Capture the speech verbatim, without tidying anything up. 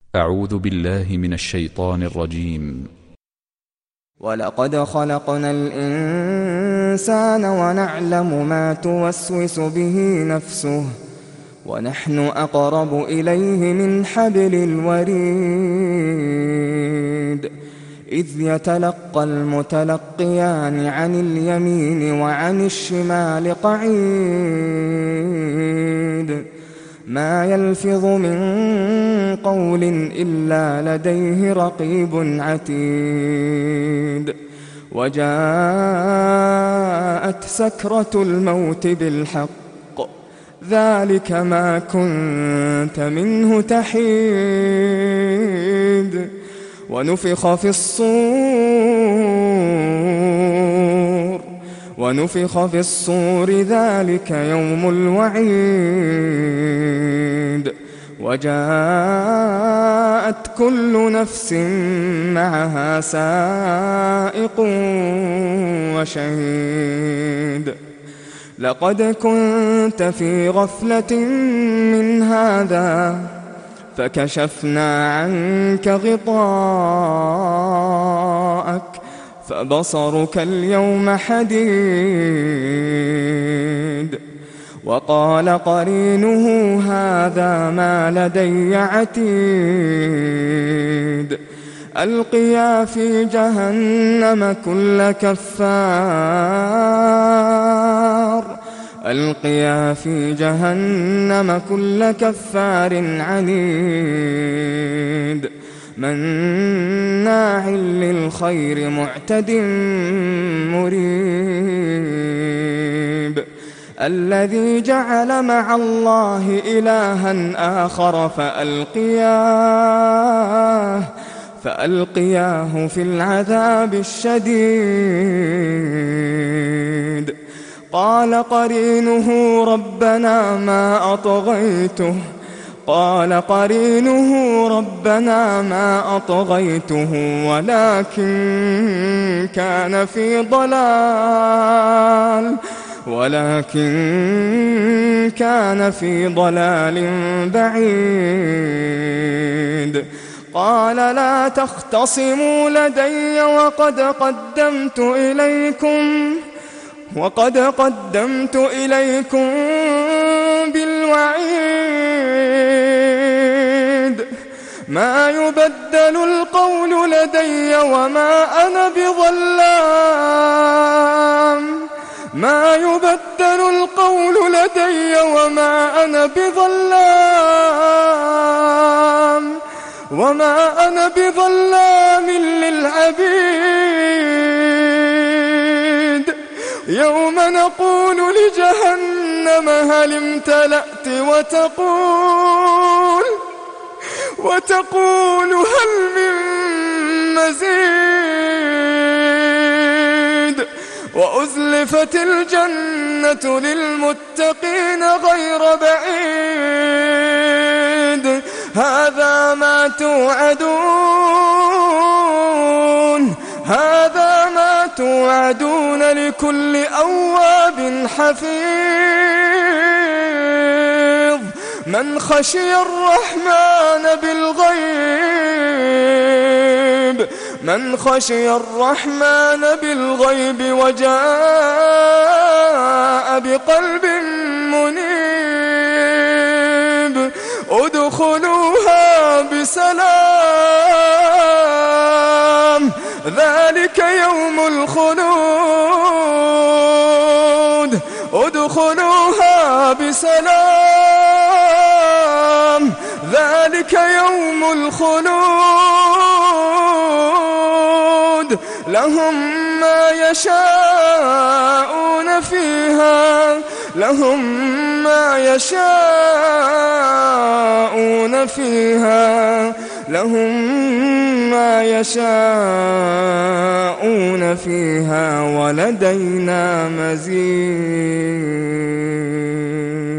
أعوذ بالله من الشيطان الرجيم. ولقد خلقنا الإنسان ونعلم ما توسوس به نفسه ونحن أقرب إليه من حبل الوريد إذ يتلقى المتلقيان عن اليمين وعن الشمال قعيد ما يلفظ من قول إلا لديه رقيب عتيد وجاءت سكرة الموت بالحق ذلك ما كنت منه تحيد ونفخ في الصور ونفخ في الصور ذلك يوم الوعيد وجاءت كل نفس معها سائق وشهيد لقد كنت في غفلة من هذا فكشفنا عنك غطاءك فبصرك اليوم حديد وقال قرينه هذا ما لدي عتيد ألقيا في جهنم كل كفار ألقيا في جهنم كل كفار عنيد مناع للخير معتد مريب الذي جعل مع الله إلها آخر فألقياه فألقياه في العذاب الشديد قال قرينه ربنا ما أطغيته قال قرينه ربنا ما أطغيته ولكن كان في ضلال ولكن كان في ضلال بعيد قال لا تختصموا لدي وقد قدمت إليكم وقد قدمت إليكم بالوعيد ما يبدل القول لدي وما أنا بظلام ما يبدل القول لدي وما أنا بظلام وما أنا بظلام للعبيد يوم نقول لجهنم هل امتلأت وتقول وتقول هل من مزيد وأزلفت الجنة للمتقين غير بعيد هذا ما توعدون هذا ما توعدون لكل أواب حفيظ من خشي الرحمن بالغيب من خشي الرحمن بالغيب وجاء بقلب منيب ادخلوها بسلام ذلك يوم الخلود ادخلوها بسلام ذلك يوم الخلود لهم ما يشاءون فيها لهم ما يشاءون فيها لهم ما يشاءون فيها ولدينا مزيد.